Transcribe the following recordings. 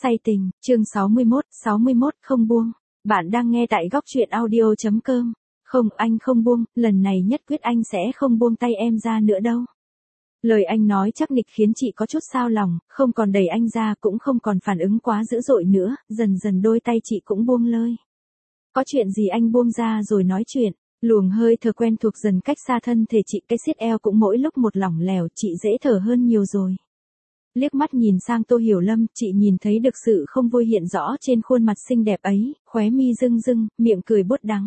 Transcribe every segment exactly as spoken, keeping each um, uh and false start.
Say tình, chương sáu mươi mốt, sáu mươi mốt không buông. Bạn đang nghe tại góc truyện audio chấm com. Không, anh không buông, lần này nhất quyết anh sẽ không buông tay em ra nữa đâu. Lời anh nói chắc nịch khiến chị có chút xao lòng, không còn đẩy anh ra cũng không còn phản ứng quá dữ dội nữa, dần dần đôi tay chị cũng buông lơi. Có chuyện gì anh buông ra rồi nói chuyện. Luồng hơi thở quen thuộc dần cách xa thân thể chị, cái siết eo cũng mỗi lúc một lỏng lẻo, chị dễ thở hơn nhiều rồi. Liếc mắt nhìn sang Tô Hiểu Lâm, chị nhìn thấy được sự không vui hiện rõ trên khuôn mặt xinh đẹp ấy, khóe mi rưng rưng, miệng cười buốt đắng.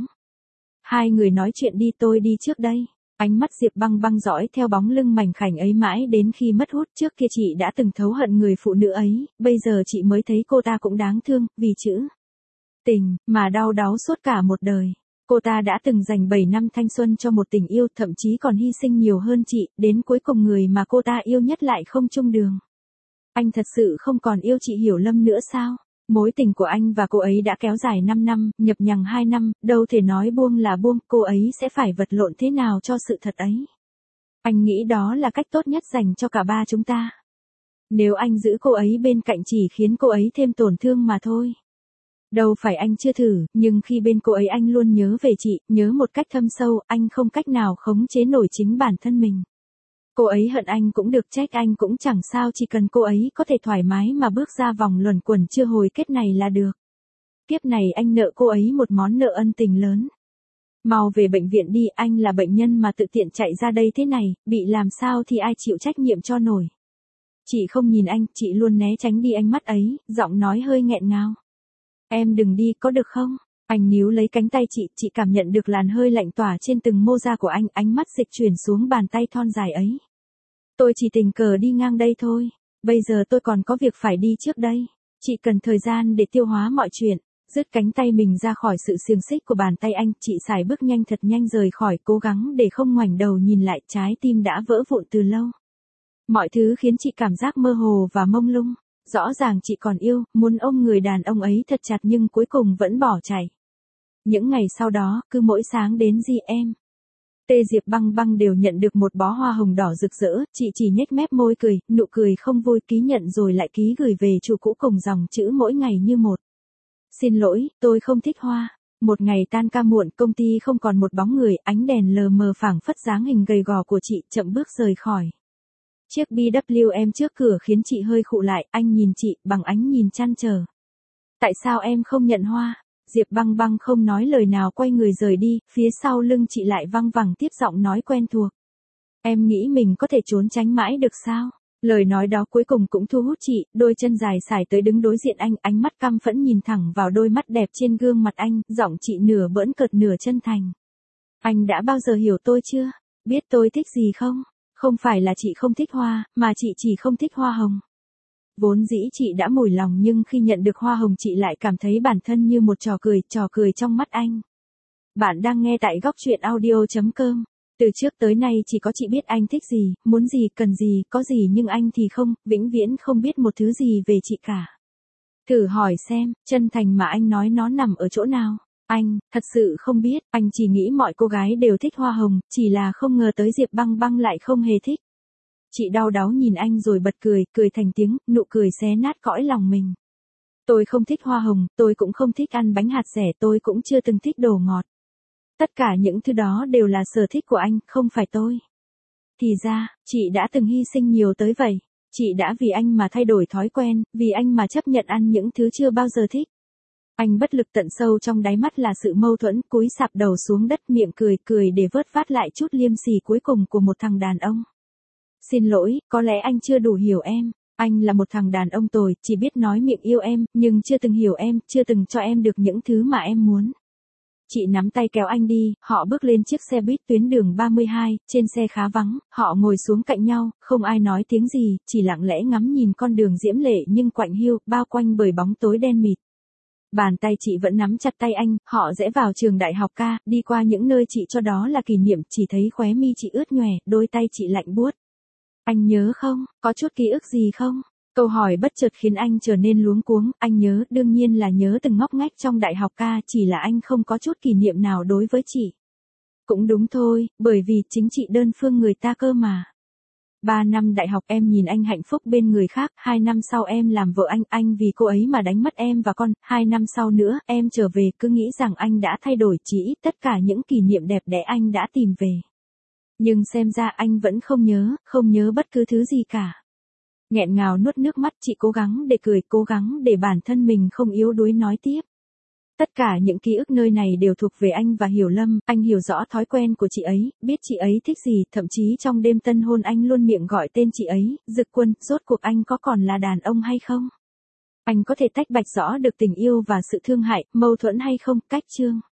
Hai người nói chuyện đi, tôi đi trước đây. Ánh mắt Diệp Băng Băng dõi theo bóng lưng mảnh khảnh ấy mãi đến khi mất hút. Trước kia chị đã từng thấu hận người phụ nữ ấy, bây giờ chị mới thấy cô ta cũng đáng thương, vì chữ tình mà đau đáu suốt cả một đời. Cô ta đã từng dành bảy năm thanh xuân cho một tình yêu, thậm chí còn hy sinh nhiều hơn chị, đến cuối cùng người mà cô ta yêu nhất lại không chung đường. Anh thật sự không còn yêu chị Hiểu Lâm nữa sao? Mối tình của anh và cô ấy đã kéo dài năm năm, nhập nhằng hai năm, đâu thể nói buông là buông, cô ấy sẽ phải vật lộn thế nào cho sự thật ấy. Anh nghĩ đó là cách tốt nhất dành cho cả ba chúng ta. Nếu anh giữ cô ấy bên cạnh chỉ khiến cô ấy thêm tổn thương mà thôi. Đâu phải anh chưa thử, nhưng khi bên cô ấy anh luôn nhớ về chị, nhớ một cách thâm sâu, anh không cách nào khống chế nổi chính bản thân mình. Cô ấy hận anh cũng được, trách anh cũng chẳng sao, chỉ cần cô ấy có thể thoải mái mà bước ra vòng luẩn quẩn chưa hồi kết này là được. Kiếp này anh nợ cô ấy một món nợ ân tình lớn. Mau về bệnh viện đi, anh là bệnh nhân mà tự tiện chạy ra đây thế này, bị làm sao thì ai chịu trách nhiệm cho nổi. Chị không nhìn anh, chị luôn né tránh đi ánh mắt ấy, giọng nói hơi nghẹn ngào. Em đừng đi, có được không? Anh níu lấy cánh tay chị, chị cảm nhận được làn hơi lạnh tỏa trên từng mô da của anh, ánh mắt dịch chuyển xuống bàn tay thon dài ấy. Tôi chỉ tình cờ đi ngang đây thôi, bây giờ tôi còn có việc phải đi trước đây. Chị cần thời gian để tiêu hóa mọi chuyện. Dứt cánh tay mình ra khỏi sự xiềng xích của bàn tay anh, chị sải bước nhanh thật nhanh rời khỏi, cố gắng để không ngoảnh đầu nhìn lại, trái tim đã vỡ vụn từ lâu. Mọi thứ khiến chị cảm giác mơ hồ và mông lung. Rõ ràng chị còn yêu, muốn ôm người đàn ông ấy thật chặt nhưng cuối cùng vẫn bỏ chạy. Những ngày sau đó, cứ mỗi sáng đến gì em, Tê Diệp Băng Băng đều nhận được một bó hoa hồng đỏ rực rỡ, chị chỉ nhếch mép môi cười, nụ cười không vui, ký nhận rồi lại ký gửi về chủ cũ cùng dòng chữ mỗi ngày như một. Xin lỗi, tôi không thích hoa. Một ngày tan ca muộn, công ty không còn một bóng người, ánh đèn lờ mờ phảng phất dáng hình gầy gò của chị chậm bước rời khỏi. Chiếc bê vê em trước cửa khiến chị hơi khựng lại, anh nhìn chị bằng ánh nhìn trăn trở. Tại sao em không nhận hoa? Diệp Băng Băng không nói lời nào quay người rời đi, phía sau lưng chị lại văng vẳng tiếp giọng nói quen thuộc. Em nghĩ mình có thể trốn tránh mãi được sao? Lời nói đó cuối cùng cũng thu hút chị, đôi chân dài sải tới đứng đối diện anh, ánh mắt căm phẫn nhìn thẳng vào đôi mắt đẹp trên gương mặt anh, giọng chị nửa bỡn cợt nửa chân thành. Anh đã bao giờ hiểu tôi chưa? Biết tôi thích gì không? Không phải là chị không thích hoa, mà chị chỉ không thích hoa hồng. Vốn dĩ chị đã mủi lòng nhưng khi nhận được hoa hồng chị lại cảm thấy bản thân như một trò cười, trò cười trong mắt anh. Bạn đang nghe tại góc truyện audio chấm com. Từ trước tới nay chỉ có chị biết anh thích gì, muốn gì, cần gì, có gì nhưng anh thì không, vĩnh viễn không biết một thứ gì về chị cả. Thử hỏi xem, chân thành mà anh nói nó nằm ở chỗ nào? Anh, thật sự không biết, anh chỉ nghĩ mọi cô gái đều thích hoa hồng, chỉ là không ngờ tới Diệp Băng Băng lại không hề thích. Chị đau đáu nhìn anh rồi bật cười, cười thành tiếng, nụ cười xé nát cõi lòng mình. Tôi không thích hoa hồng, tôi cũng không thích ăn bánh hạt dẻ, tôi cũng chưa từng thích đồ ngọt. Tất cả những thứ đó đều là sở thích của anh, không phải tôi. Thì ra, chị đã từng hy sinh nhiều tới vậy. Chị đã vì anh mà thay đổi thói quen, vì anh mà chấp nhận ăn những thứ chưa bao giờ thích. Anh bất lực, tận sâu trong đáy mắt là sự mâu thuẫn, cúi sạp đầu xuống đất, miệng cười cười để vớt vát lại chút liêm sỉ cuối cùng của một thằng đàn ông. Xin lỗi, có lẽ anh chưa đủ hiểu em. Anh là một thằng đàn ông tồi, chỉ biết nói miệng yêu em, nhưng chưa từng hiểu em, chưa từng cho em được những thứ mà em muốn. Chị nắm tay kéo anh đi, họ bước lên chiếc xe buýt tuyến đường ba mươi hai, trên xe khá vắng, họ ngồi xuống cạnh nhau, không ai nói tiếng gì, chỉ lặng lẽ ngắm nhìn con đường diễm lệ nhưng quạnh hiu, bao quanh bởi bóng tối đen mịt. Bàn tay chị vẫn nắm chặt tay anh, họ rẽ vào trường đại học ca, đi qua những nơi chị cho đó là kỷ niệm, chỉ thấy khóe mi chị ướt nhòe, đôi tay chị lạnh buốt. Anh nhớ không, có chút ký ức gì không? Câu hỏi bất chợt khiến anh trở nên luống cuống, anh nhớ, đương nhiên là nhớ từng ngóc ngách trong đại học ca, chỉ là anh không có chút kỷ niệm nào đối với chị. Cũng đúng thôi, bởi vì chính chị đơn phương người ta cơ mà. Ba năm đại học em nhìn anh hạnh phúc bên người khác, hai năm sau em làm vợ anh, anh vì cô ấy mà đánh mất em và con, hai năm sau nữa, em trở về, cứ nghĩ rằng anh đã thay đổi, chỉ ít tất cả những kỷ niệm đẹp đẽ anh đã tìm về. Nhưng xem ra anh vẫn không nhớ, không nhớ bất cứ thứ gì cả. Nghẹn ngào nuốt nước mắt, chị cố gắng để cười, cố gắng để bản thân mình không yếu đuối nói tiếp. Tất cả những ký ức nơi này đều thuộc về anh và Hiểu Lâm, anh hiểu rõ thói quen của chị ấy, biết chị ấy thích gì, thậm chí trong đêm tân hôn anh luôn miệng gọi tên chị ấy, Dực Quân, rốt cuộc anh có còn là đàn ông hay không? Anh có thể tách bạch rõ được tình yêu và sự thương hại, mâu thuẫn hay không, cách chương.